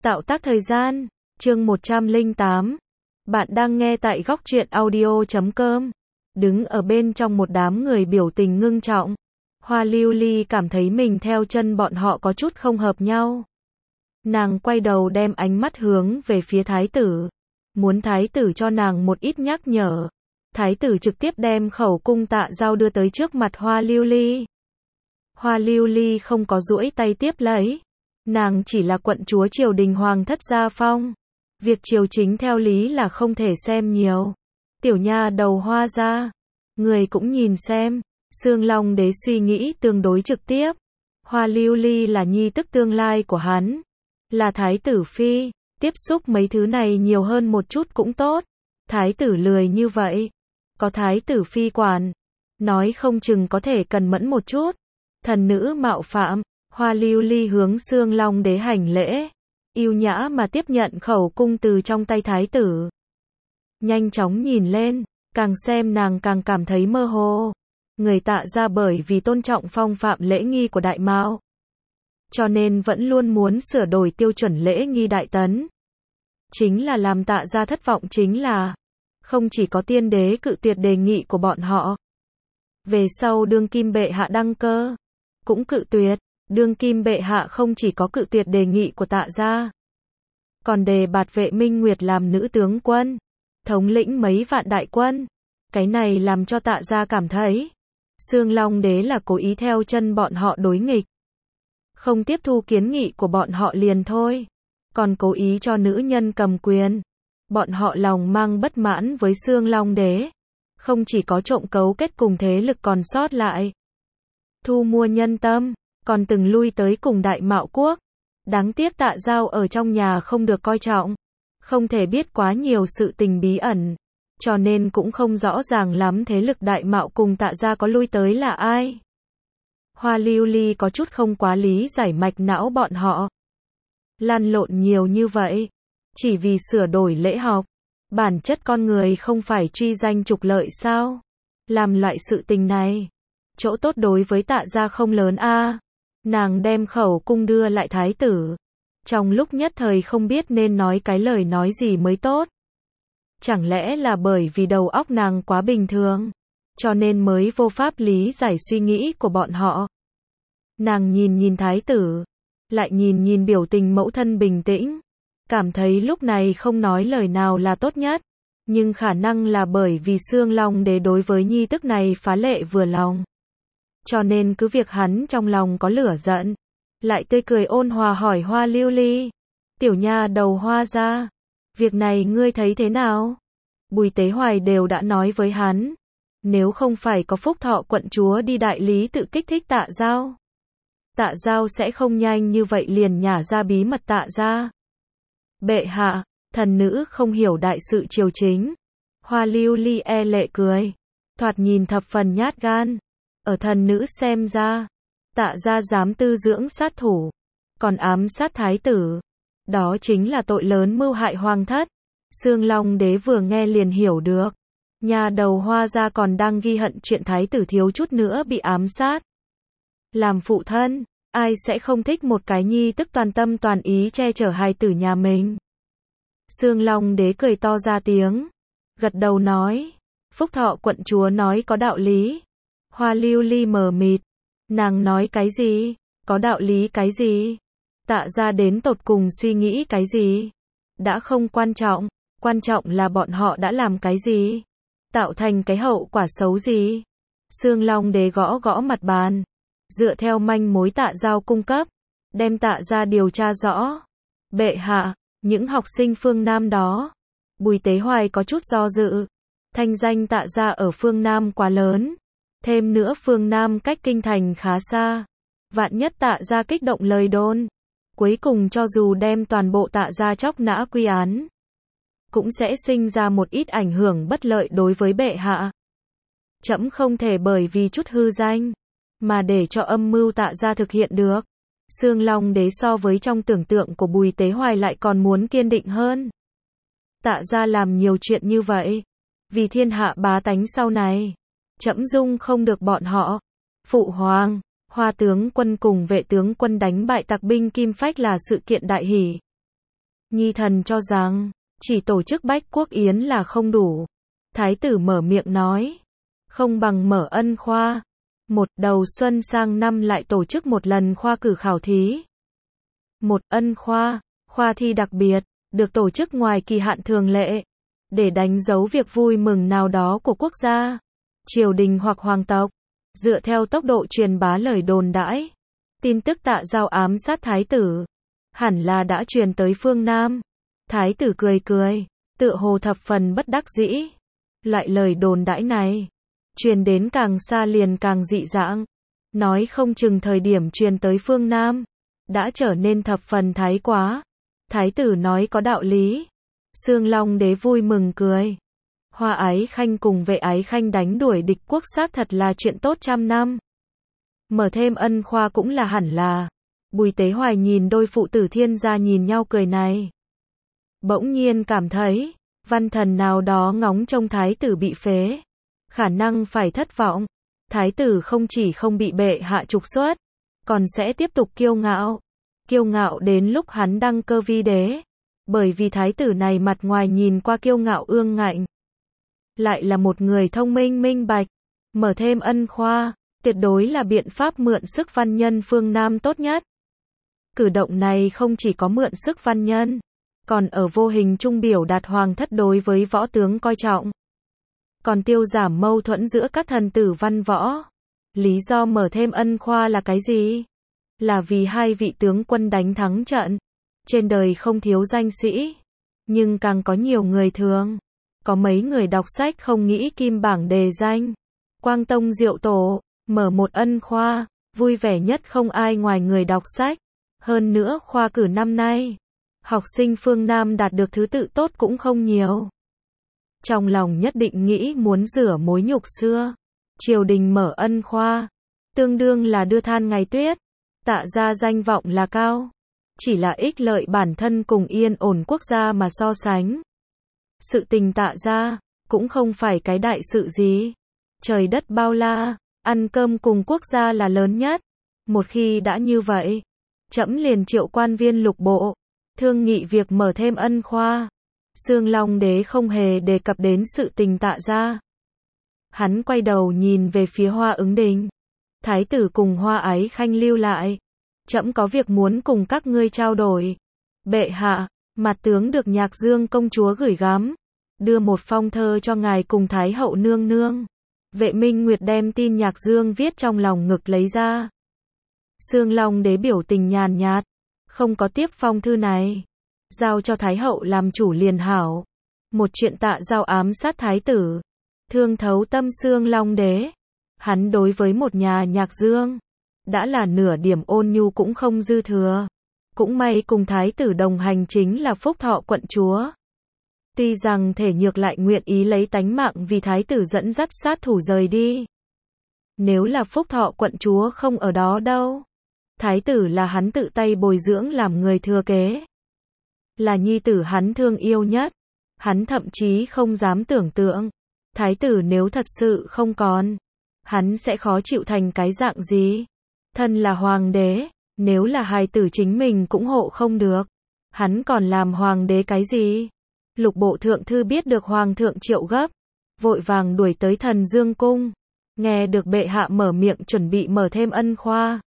Tạo tác thời gian, chương 108. Bạn đang nghe tại góc truyện audio.com. Đứng ở bên trong một đám người biểu tình ngưng trọng. Hoa Lưu Ly cảm thấy mình theo chân bọn họ có chút không hợp nhau. Nàng quay đầu đem ánh mắt hướng về phía thái tử. Muốn thái tử cho nàng một ít nhắc nhở. Thái tử trực tiếp đem khẩu cung Tạ Dao đưa tới trước mặt Hoa Lưu Ly. Hoa Lưu Ly không có duỗi tay tiếp lấy. Nàng chỉ là quận chúa triều đình hoàng thất gia phong. Việc triều chính theo lý là không thể xem nhiều. Tiểu nha đầu Hoa gia, người cũng nhìn xem. Sương Long đế suy nghĩ tương đối trực tiếp. Hoa Lưu Ly là nhi tức tương lai của hắn, là thái tử phi, tiếp xúc mấy thứ này nhiều hơn một chút cũng tốt. Thái tử lười như vậy, có thái tử phi quản, nói không chừng có thể cần mẫn một chút. Thần nữ mạo phạm. Hoa Lưu Ly hướng Sương Long đế hành lễ, yêu nhã mà tiếp nhận khẩu cung từ trong tay thái tử. Nhanh chóng nhìn lên, càng xem nàng càng cảm thấy mơ hồ. Người Tạ gia bởi vì tôn trọng phong phạm lễ nghi của Đại Mạo, cho nên vẫn luôn muốn sửa đổi tiêu chuẩn lễ nghi Đại Tấn. Chính là làm Tạ gia thất vọng chính là, không chỉ có tiên đế cự tuyệt đề nghị của bọn họ. Về sau đương kim bệ hạ đăng cơ, cũng cự tuyệt. Đương kim bệ hạ không chỉ có cự tuyệt đề nghị của Tạ gia, còn đề bạt Vệ Minh Nguyệt làm nữ tướng quân, thống lĩnh mấy vạn đại quân. Cái này làm cho Tạ gia cảm thấy, Sương Long đế là cố ý theo chân bọn họ đối nghịch. Không tiếp thu kiến nghị của bọn họ liền thôi, còn cố ý cho nữ nhân cầm quyền. Bọn họ lòng mang bất mãn với Sương Long đế, không chỉ có trộm cấu kết cùng thế lực còn sót lại, thu mua nhân tâm, còn từng lui tới cùng Đại Mạo quốc. Đáng tiếc Tạ Dao ở trong nhà không được coi trọng, không thể biết quá nhiều sự tình bí ẩn, cho nên cũng không rõ ràng lắm thế lực Đại Mạo cùng Tạ gia có lui tới là ai. Hoa Lưu Ly có chút không quá lý giải mạch não bọn họ. Lăn lộn nhiều như vậy, chỉ vì sửa đổi lễ học. Bản chất con người không phải truy danh trục lợi sao? Làm loại sự tình này, chỗ tốt đối với Tạ gia không lớn a. Nàng đem khẩu cung đưa lại thái tử. Trong lúc nhất thời không biết nên nói cái lời nói gì mới tốt. Chẳng lẽ là bởi vì đầu óc nàng quá bình thường, cho nên mới vô pháp lý giải suy nghĩ của bọn họ. Nàng nhìn nhìn thái tử, lại nhìn nhìn biểu tình mẫu thân bình tĩnh, cảm thấy lúc này không nói lời nào là tốt nhất. Nhưng khả năng là bởi vì Sương Long đế đối với nhi tức này phá lệ vừa lòng, cho nên cứ việc hắn trong lòng có lửa giận, lại tươi cười ôn hòa hỏi Hoa Lưu Ly, tiểu nha đầu Hoa gia, việc này ngươi thấy thế nào? Bùi Tế Hoài đều đã nói với hắn, nếu không phải có Phúc Thọ quận chúa đi đại lý tự kích thích Tạ Dao, Tạ Dao sẽ không nhanh như vậy liền nhả ra bí mật Tạ gia. Bệ hạ, thần nữ không hiểu đại sự triều chính. Hoa Lưu Ly e lệ cười, thoạt nhìn thập phần nhát gan. Ở thần nữ xem ra, Tạ gia dám tư dưỡng sát thủ, còn ám sát thái tử, đó chính là tội lớn mưu hại hoàng thất. Sương Long đế vừa nghe liền hiểu được, nhà đầu Hoa gia còn đang ghi hận chuyện thái tử thiếu chút nữa bị ám sát. Làm phụ thân, ai sẽ không thích một cái nhi tức toàn tâm toàn ý che chở hài tử nhà mình. Sương Long đế cười to ra tiếng, gật đầu nói, Phúc Thọ quận chúa nói có đạo lý. Hoa Lưu Ly mờ mịt, nàng nói cái gì? Có đạo lý cái gì? Tạ gia đến tột cùng suy nghĩ cái gì? Đã không quan trọng, quan trọng là bọn họ đã làm cái gì? Tạo thành cái hậu quả xấu gì? Sương Long đế gõ gõ mặt bàn, dựa theo manh mối Tạ Dao cung cấp, đem Tạ gia điều tra rõ. Bệ hạ, những học sinh phương Nam đó. Bùi Tế Hoài có chút do dự, thanh danh Tạ gia ở phương Nam quá lớn. Thêm nữa phương Nam cách kinh thành khá xa, vạn nhất Tạ gia kích động lời đồn, cuối cùng cho dù đem toàn bộ Tạ gia chóc nã quy án, cũng sẽ sinh ra một ít ảnh hưởng bất lợi đối với bệ hạ. Trẫm không thể bởi vì chút hư danh, mà để cho âm mưu Tạ gia thực hiện được. Sương Long đế so với trong tưởng tượng của Bùi Tế Hoài lại còn muốn kiên định hơn. Tạ gia làm nhiều chuyện như vậy, vì thiên hạ bá tánh sau này. Trẫm dung không được bọn họ. Phụ hoàng, Hoa tướng quân cùng Vệ tướng quân đánh bại tặc binh Kim Phách là sự kiện đại hỷ. Nhi thần cho rằng, chỉ tổ chức bách quốc yến là không đủ. Thái tử mở miệng nói, không bằng mở ân khoa. Một đầu xuân sang năm lại tổ chức một lần khoa cử khảo thí. Một ân khoa, khoa thi đặc biệt, được tổ chức ngoài kỳ hạn thường lệ, để đánh dấu việc vui mừng nào đó của quốc gia, triều đình hoặc hoàng tộc. Dựa theo tốc độ truyền bá lời đồn đãi, tin tức Tạ Dao ám sát thái tử, hẳn là đã truyền tới phương Nam. Thái tử cười cười, tựa hồ thập phần bất đắc dĩ. Loại lời đồn đãi này, truyền đến càng xa liền càng dị dạng. Nói không chừng thời điểm truyền tới phương Nam, đã trở nên thập phần thái quá. Thái tử nói có đạo lý. Xương Long đế vui mừng cười. Hoa Ái Khanh cùng Vệ Ái Khanh đánh đuổi địch quốc xác thật là chuyện tốt trăm năm. Mở thêm ân khoa cũng là hẳn là. Bùi Tế Hoài nhìn đôi phụ tử Thiên gia nhìn nhau cười này. Bỗng nhiên cảm thấy, văn thần nào đó ngóng trông thái tử bị phế, khả năng phải thất vọng. Thái tử không chỉ không bị bệ hạ trục xuất, còn sẽ tiếp tục kiêu ngạo. Kiêu ngạo đến lúc hắn đăng cơ vi đế. Bởi vì thái tử này mặt ngoài nhìn qua kiêu ngạo ương ngạnh, lại là một người thông minh minh bạch. Mở thêm ân khoa, tuyệt đối là biện pháp mượn sức văn nhân phương Nam tốt nhất. Cử động này không chỉ có mượn sức văn nhân, còn ở vô hình trung biểu đạt hoàng thất đối với võ tướng coi trọng. Còn tiêu giảm mâu thuẫn giữa các thần tử văn võ. Lý do mở thêm ân khoa là cái gì? Là vì hai vị tướng quân đánh thắng trận. Trên đời không thiếu danh sĩ, nhưng càng có nhiều người thường. Có mấy người đọc sách không nghĩ kim bảng đề danh. Quang Tông Diệu Tổ, mở một ân khoa, vui vẻ nhất không ai ngoài người đọc sách. Hơn nữa khoa cử năm nay, học sinh phương Nam đạt được thứ tự tốt cũng không nhiều. Trong lòng nhất định nghĩ muốn rửa mối nhục xưa. Triều đình mở ân khoa, tương đương là đưa than ngày tuyết. Tạ ra danh vọng là cao, chỉ là ích lợi bản thân cùng yên ổn quốc gia mà so sánh. Sự tình Tạ ra, cũng không phải cái đại sự gì. Trời đất bao la, ăn cơm cùng quốc gia là lớn nhất. Một khi đã như vậy, trẫm liền triệu quan viên lục bộ, thương nghị việc mở thêm ân khoa. Xương Long đế không hề đề cập đến sự tình Tạ ra. Hắn quay đầu nhìn về phía Hoa Ứng Đình. Thái tử cùng Hoa Ái Khanh lưu lại. Trẫm có việc muốn cùng các ngươi trao đổi. Bệ hạ, mặt tướng được Nhạc Dương công chúa gửi gắm, đưa một phong thơ cho ngài cùng Thái hậu nương nương. Vệ Minh Nguyệt đem tin Nhạc Dương viết trong lòng ngực lấy ra. Xương Long đế biểu tình nhàn nhạt, không có tiếp phong thư này, giao cho Thái hậu làm chủ liền hảo. Một chuyện Tạ Dao ám sát thái tử, thương thấu tâm Xương Long đế. Hắn đối với một nhà Nhạc Dương, đã là nửa điểm ôn nhu cũng không dư thừa. Cũng may cùng thái tử đồng hành chính là Phúc Thọ quận chúa. Tuy rằng thể nhược lại nguyện ý lấy tánh mạng vì thái tử dẫn dắt sát thủ rời đi. Nếu là Phúc Thọ quận chúa không ở đó đâu. Thái tử là hắn tự tay bồi dưỡng làm người thừa kế. Là nhi tử hắn thương yêu nhất. Hắn thậm chí không dám tưởng tượng. Thái tử nếu thật sự không còn, hắn sẽ khó chịu thành cái dạng gì. Thân là hoàng đế, nếu là hài tử chính mình cũng hộ không được, hắn còn làm hoàng đế cái gì? Lục bộ thượng thư biết được hoàng thượng triệu gấp, vội vàng đuổi tới Thần Dương cung. Nghe được bệ hạ mở miệng chuẩn bị mở thêm ân khoa,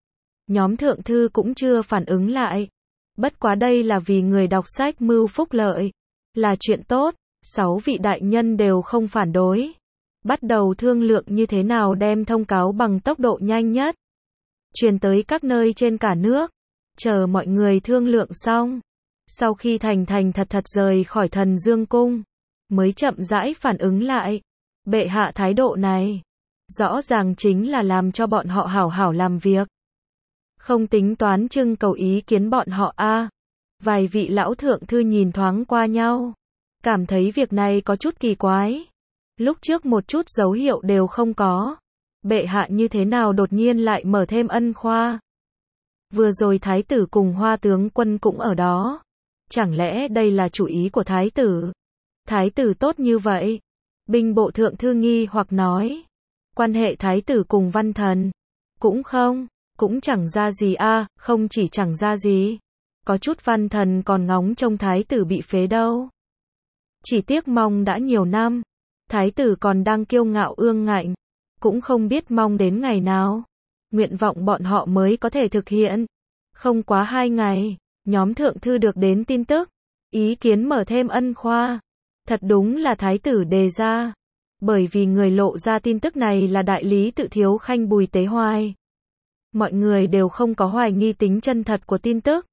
nhóm thượng thư cũng chưa phản ứng lại. Bất quá đây là vì người đọc sách mưu phúc lợi, là chuyện tốt. 6 vị đại nhân đều không phản đối, bắt đầu thương lượng như thế nào đem thông cáo bằng tốc độ nhanh nhất truyền tới các nơi trên cả nước. Chờ mọi người thương lượng xong, sau khi thành thật rời khỏi Thần Dương cung, mới chậm rãi phản ứng lại. Bệ hạ thái độ này, rõ ràng chính là làm cho bọn họ hảo hảo làm việc, không tính toán trưng cầu ý kiến bọn họ a. Vài vị lão thượng thư nhìn thoáng qua nhau, cảm thấy việc này có chút kỳ quái. Lúc trước một chút dấu hiệu đều không có. Bệ hạ như thế nào đột nhiên lại mở thêm ân khoa? Vừa rồi thái tử cùng Hoa tướng quân cũng ở đó. Chẳng lẽ đây là chủ ý của thái tử? Thái tử tốt như vậy? Binh bộ thượng thư nghi hoặc nói. Quan hệ thái tử cùng văn thần cũng không, cũng chẳng ra gì a, không chỉ chẳng ra gì. Có chút văn thần còn ngóng trông thái tử bị phế đâu. Chỉ tiếc mong đã nhiều năm, thái tử còn đang kiêu ngạo ương ngạnh, cũng không biết mong đến ngày nào, nguyện vọng bọn họ mới có thể thực hiện. Không quá 2 ngày, nhóm thượng thư được đến tin tức, ý kiến mở thêm ân khoa. Thật đúng là thái tử đề ra, bởi vì người lộ ra tin tức này là đại lý tự Thiếu Khanh Bùi Tế Hoài. Mọi người đều không có hoài nghi tính chân thật của tin tức.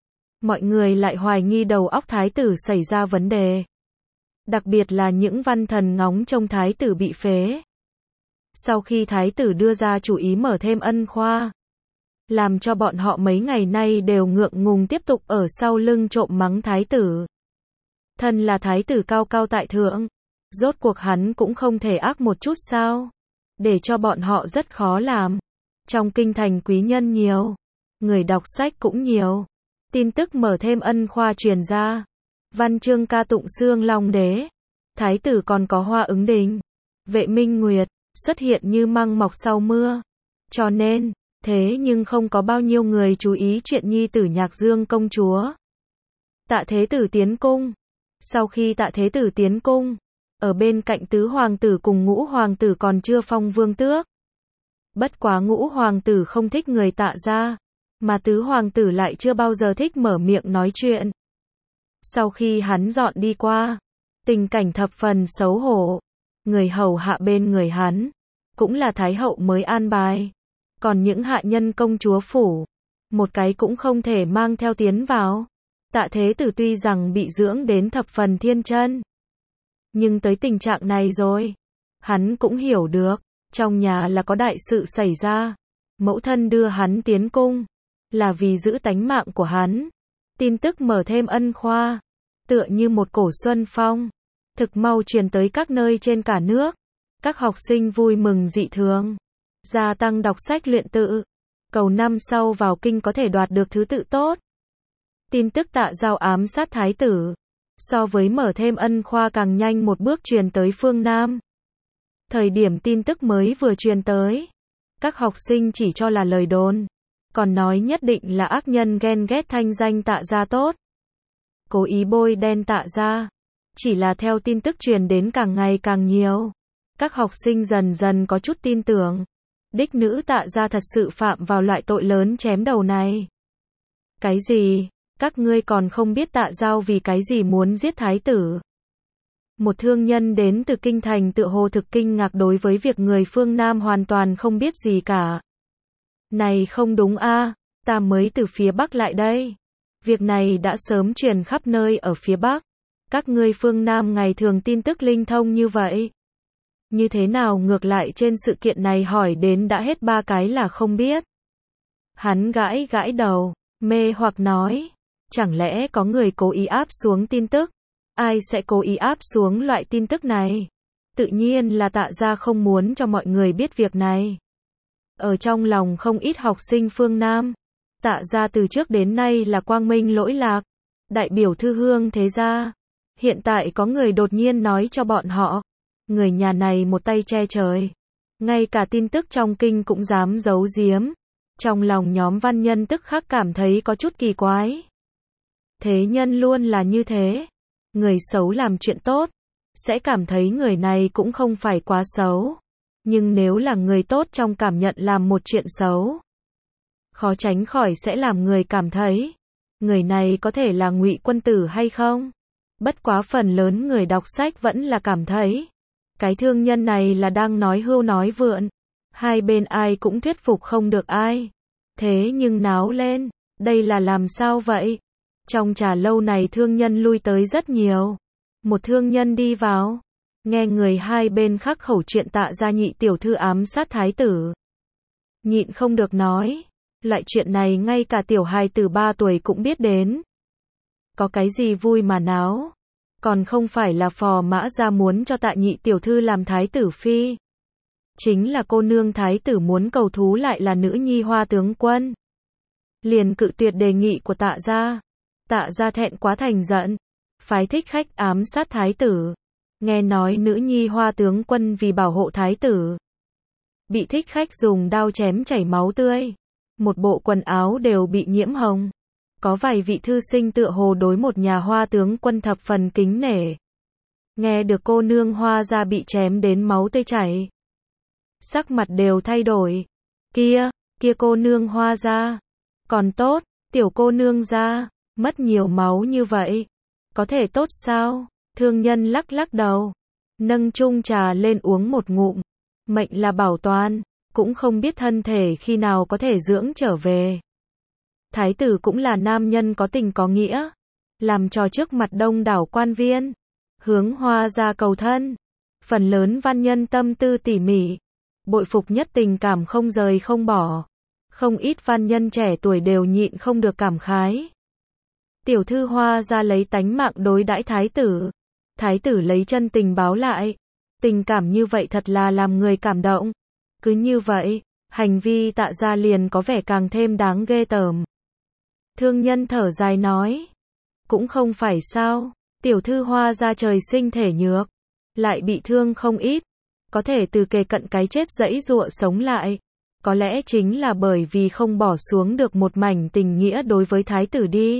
Mọi người lại hoài nghi đầu óc thái tử xảy ra vấn đề. Đặc biệt là những văn thần ngóng trông thái tử bị phế. Sau khi thái tử đưa ra chủ ý mở thêm ân khoa, làm cho bọn họ mấy ngày nay đều ngượng ngùng tiếp tục ở sau lưng trộm mắng thái tử. Thân là thái tử cao cao tại thượng, rốt cuộc hắn cũng không thể ác một chút sao? Để cho bọn họ rất khó làm. Trong kinh thành quý nhân nhiều, người đọc sách cũng nhiều. Tin tức mở thêm ân khoa truyền ra. Văn chương ca tụng xương long đế. Thái tử còn có Hoa Ứng Đình, Vệ Minh Nguyệt, xuất hiện như măng mọc sau mưa. Cho nên, thế nhưng không có bao nhiêu người chú ý chuyện nhi tử Nhạc Dương công chúa. Tạ Thế Tử tiến cung. Sau khi Tạ Thế Tử tiến cung, ở bên cạnh tứ hoàng tử cùng ngũ hoàng tử còn chưa phong vương tước. Bất quá ngũ hoàng tử không thích người Tạ gia, mà tứ hoàng tử lại chưa bao giờ thích mở miệng nói chuyện. Sau khi hắn dọn đi qua, tình cảnh thập phần xấu hổ. Người hầu hạ bên người hắn, cũng là thái hậu mới an bài. Còn những hạ nhân công chúa phủ, một cái cũng không thể mang theo tiến vào. Tạ Thế Tử tuy rằng bị dưỡng đến thập phần thiên chân, nhưng tới tình trạng này rồi, hắn cũng hiểu được, trong nhà là có đại sự xảy ra. Mẫu thân đưa hắn tiến cung, là vì giữ tánh mạng của hắn. Tin tức mở thêm ân khoa, tựa như một cổ xuân phong, thực mau truyền tới các nơi trên cả nước. Các học sinh vui mừng dị thường, gia tăng đọc sách luyện tự, cầu năm sau vào kinh có thể đoạt được thứ tự tốt. Tin tức Tạ Giao ám sát thái tử, so với mở thêm ân khoa càng nhanh một bước truyền tới phương Nam. Thời điểm tin tức mới vừa truyền tới, các học sinh chỉ cho là lời đồn, còn nói nhất định là ác nhân ghen ghét thanh danh Tạ gia tốt, cố ý bôi đen Tạ gia. Chỉ là theo tin tức truyền đến càng ngày càng nhiều, các học sinh dần dần có chút tin tưởng, đích nữ Tạ gia thật sự phạm vào loại tội lớn chém đầu này. Cái gì? Các ngươi còn không biết Tạ Giao vì cái gì muốn giết thái tử? Một thương nhân đến từ kinh thành tựa hồ thực kinh ngạc đối với việc người phương Nam hoàn toàn không biết gì cả. Này không đúng a, ta mới từ phía Bắc lại đây. Việc này đã sớm truyền khắp nơi ở phía Bắc. Các ngươi phương Nam ngày thường tin tức linh thông như vậy. Như thế nào ngược lại trên sự kiện này hỏi đến đã hết 3 cái là không biết. Hắn gãi gãi đầu, mê hoặc nói, chẳng lẽ có người cố ý áp xuống tin tức? Ai sẽ cố ý áp xuống loại tin tức này? Tự nhiên là Tạ gia không muốn cho mọi người biết việc này. Ở trong lòng không ít học sinh phương Nam, Tạ gia từ trước đến nay là quang minh lỗi lạc, đại biểu thư hương thế gia. Hiện tại có người đột nhiên nói cho bọn họ, người nhà này một tay che trời, ngay cả tin tức trong kinh cũng dám giấu giếm. Trong lòng nhóm văn nhân tức khắc cảm thấy có chút kỳ quái. Thế nhân luôn là như thế, người xấu làm chuyện tốt, sẽ cảm thấy người này cũng không phải quá xấu. Nhưng nếu là người tốt trong cảm nhận làm một chuyện xấu, khó tránh khỏi sẽ làm người cảm thấy, người này có thể là ngụy quân tử hay không? Bất quá phần lớn người đọc sách vẫn là cảm thấy, cái thương nhân này là đang nói hưu nói vượn. Hai bên ai cũng thuyết phục không được ai. Thế nhưng náo lên, đây là làm sao vậy? Trong trà lâu này thương nhân lui tới rất nhiều. Một thương nhân đi vào, nghe người hai bên khắc khẩu chuyện Tạ gia nhị tiểu thư ám sát thái tử. Nhịn không được nói, loại chuyện này ngay cả tiểu hài tử 3 tuổi cũng biết đến. Có cái gì vui mà náo? Còn không phải là Phò Mã gia muốn cho Tạ nhị tiểu thư làm thái tử phi. Chính là cô nương thái tử muốn cầu thú lại là nữ nhi Hoa tướng quân. Liền cự tuyệt đề nghị của Tạ gia. Tạ gia thẹn quá thành giận, phái thích khách ám sát thái tử. Nghe nói nữ nhi Hoa tướng quân vì bảo hộ thái tử, bị thích khách dùng đao chém chảy máu tươi. Một bộ quần áo đều bị nhiễm hồng. Có vài vị thư sinh tựa hồ đối một nhà Hoa tướng quân thập phần kính nể. Nghe được cô nương Hoa gia bị chém đến máu tươi chảy, sắc mặt đều thay đổi. Kia cô nương Hoa gia, còn tốt, tiểu cô nương gia, mất nhiều máu như vậy, có thể tốt sao? Thương nhân lắc lắc đầu, nâng chung trà lên uống một ngụm. Mệnh là bảo toàn, cũng không biết thân thể khi nào có thể dưỡng trở về. Thái tử cũng là nam nhân có tình có nghĩa, làm trò trước mặt đông đảo quan viên, hướng Hoa gia cầu thân. Phần lớn văn nhân tâm tư tỉ mỉ, bội phục nhất tình cảm không rời không bỏ. Không ít văn nhân trẻ tuổi đều nhịn không được cảm khái. Tiểu thư Hoa gia lấy tánh mạng đối đãi thái tử. Thái tử lấy chân tình báo lại. Tình cảm như vậy thật là làm người cảm động. Cứ như vậy, hành vi Tạ gia liền có vẻ càng thêm đáng ghê tởm. Thương nhân thở dài nói. Cũng không phải sao, tiểu thư Hoa gia trời sinh thể nhược, lại bị thương không ít, có thể từ kề cận cái chết giãy giụa sống lại. Có lẽ chính là bởi vì không bỏ xuống được một mảnh tình nghĩa đối với thái tử đi.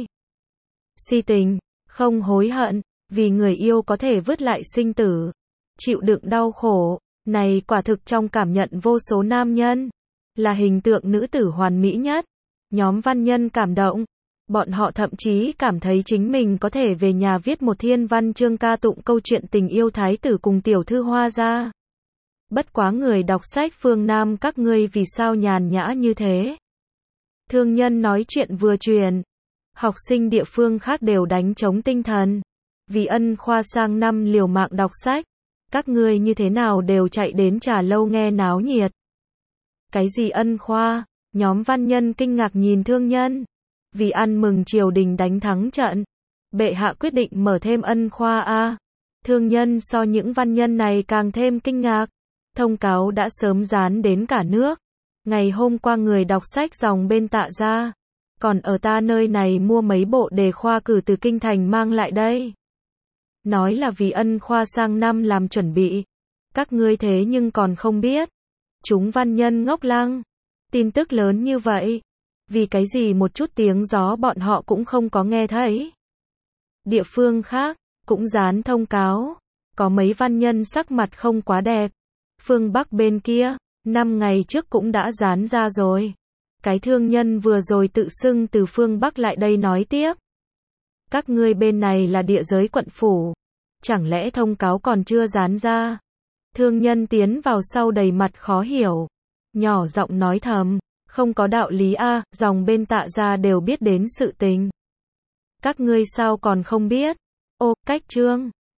Si tình, không hối hận, vì người yêu có thể vứt lại sinh tử, chịu đựng đau khổ, này quả thực trong cảm nhận vô số nam nhân, là hình tượng nữ tử hoàn mỹ nhất. Nhóm văn nhân cảm động, bọn họ thậm chí cảm thấy chính mình có thể về nhà viết một thiên văn chương ca tụng câu chuyện tình yêu thái tử cùng tiểu thư Hoa gia. Bất quá người đọc sách phương Nam các ngươi vì sao nhàn nhã như thế? Thương nhân nói chuyện vừa truyền, học sinh địa phương khác đều đánh trống tinh thần. Vì Ân Khoa sang năm liều mạng đọc sách, các ngươi như thế nào đều chạy đến trà lâu nghe náo nhiệt. Cái gì Ân Khoa? Nhóm văn nhân kinh ngạc nhìn thương nhân. Vì ăn mừng triều đình đánh thắng trận, bệ hạ quyết định mở thêm Ân Khoa a. Thương nhân so những văn nhân này càng thêm kinh ngạc. Thông cáo đã sớm dán đến cả nước. Ngày hôm qua người đọc sách dòng bên Tạ gia, còn ở ta nơi này mua mấy bộ đề khoa cử từ kinh thành mang lại đây. Nói là vì Ân Khoa sang năm làm chuẩn bị. Các ngươi thế nhưng còn không biết. Chúng văn nhân ngốc lăng. Tin tức lớn như vậy, vì cái gì một chút tiếng gió bọn họ cũng không có nghe thấy. Địa phương khác, cũng dán thông cáo. Có mấy văn nhân sắc mặt không quá đẹp. Phương Bắc bên kia, 5 ngày trước cũng đã dán ra rồi. Cái thương nhân vừa rồi tự xưng từ phương Bắc lại đây nói tiếp. Các ngươi bên này là địa giới quận phủ. Chẳng lẽ thông cáo còn chưa dán ra? Thương nhân tiến vào sau đầy mặt khó hiểu. Nhỏ giọng nói thầm, không có đạo lý a, dòng bên Tạ gia đều biết đến sự tình. Các ngươi sao còn không biết? Ô, cách chương.